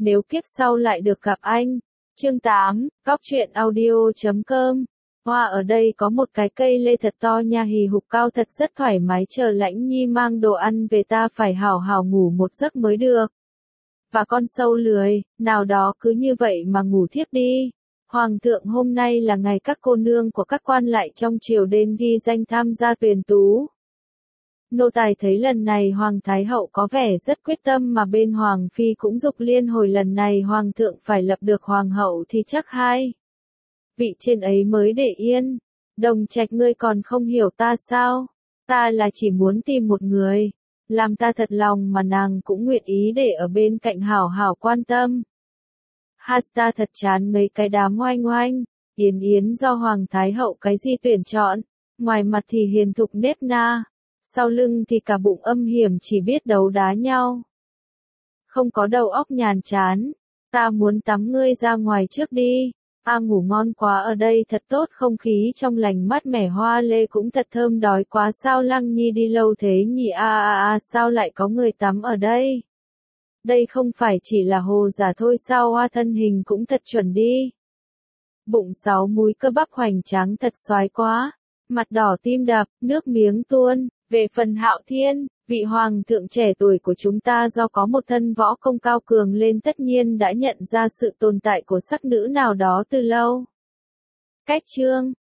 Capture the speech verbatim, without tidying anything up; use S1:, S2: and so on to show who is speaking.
S1: nếu kiếp sau lại được gặp anh. Chương tám, Góc truyện audio chấm com. Hoa ở đây có một cái cây lê thật to nha, hì hục cao thật, rất thoải mái, chờ Lãnh Nhi mang đồ ăn về, ta phải hảo hảo ngủ một giấc mới được. Và con sâu lười, nào đó cứ như vậy mà ngủ thiếp đi. Hoàng thượng, hôm nay là ngày các cô nương của các quan lại trong triều đến ghi danh tham gia tuyển tú. Nô tài thấy lần này Hoàng Thái Hậu có vẻ rất quyết tâm, mà bên Hoàng Phi cũng dục liên hồi lần này Hoàng thượng phải lập được Hoàng hậu thì chắc hai vị trên ấy mới để yên. Đồng Trạch, ngươi còn không hiểu ta sao? Ta là chỉ muốn tìm một người, làm ta thật lòng mà nàng cũng nguyện ý để ở bên cạnh hảo hảo quan tâm. Hasta thật chán mấy cái đám oanh oanh, Yến Yến do Hoàng Thái Hậu cái gì tuyển chọn, ngoài mặt thì hiền thục nết na, sau lưng thì cả bụng âm hiểm, chỉ biết đấu đá nhau. Không có đầu óc, nhàn chán, ta muốn tắm, ngươi ra ngoài trước đi. A ngủ ngon quá, ở đây thật tốt, không khí trong lành mát mẻ, hoa lê cũng thật thơm, đói quá, sao Lăng Nhi đi lâu thế nhỉ? A a a, sao lại có người tắm ở đây? Đây không phải chỉ là hồ giả thôi sao? Hoa thân hình cũng thật chuẩn đi. Bụng sáu múi, cơ bắp hoành tráng, thật soái quá. Mặt đỏ tim đập, nước miếng tuôn. Về phần Hạo Thiên, vị hoàng thượng trẻ tuổi của chúng ta do có một thân võ công cao cường lên, tất nhiên đã nhận ra sự tồn tại của sắc nữ nào đó từ lâu. Cách chương